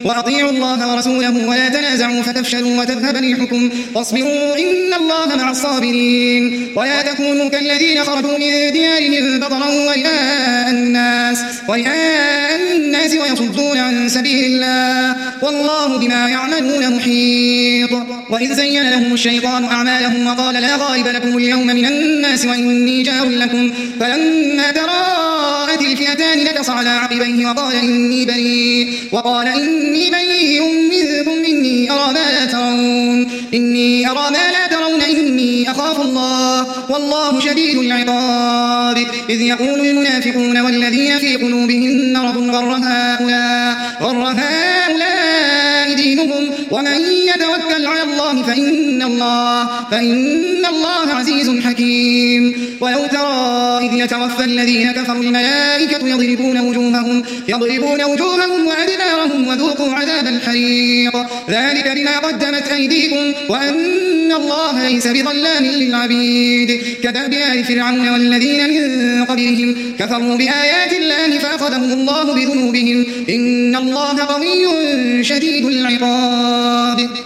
وأطيعوا الله ورسوله ولا تنازعوا فتفشلوا وتذهب ريحكم واصبروا إن الله مع الصابرين. ولا تكونوا كالذين خرجوا من ديارهم بطرا ورئاء الناس ويصدون عن سبيل الله والله بما يعملون محيط. وإذ زين لهم الشيطان أعمالهم وقال لا غالب لكم اليوم من الناس وإني جار لكم فلما تراءت الفئتان نكص على عقبيه وقال إني بريء منكم إني أرى ما لا ترون إني أخاف الله والله شديد العقاب. إذ يقول المنافقون والذين في قلوبهم مرض غر هؤلاء دينهم ومن يتوكل على الله فإن الله عزيز حكيم. ولو ترى إذ يتوفى الذين كفروا الملائكة يضربون وجوههم وأدبارهم وذوقوا عذاب الحريق ذلك بما قدمت أيديكم وأن الله ليس بظلام للعبيد. كدأب آل فرعون والذين من قبلهم كفروا بآيات الله فأخذهم الله بذنوبهم إن الله قوي شديد العقاب.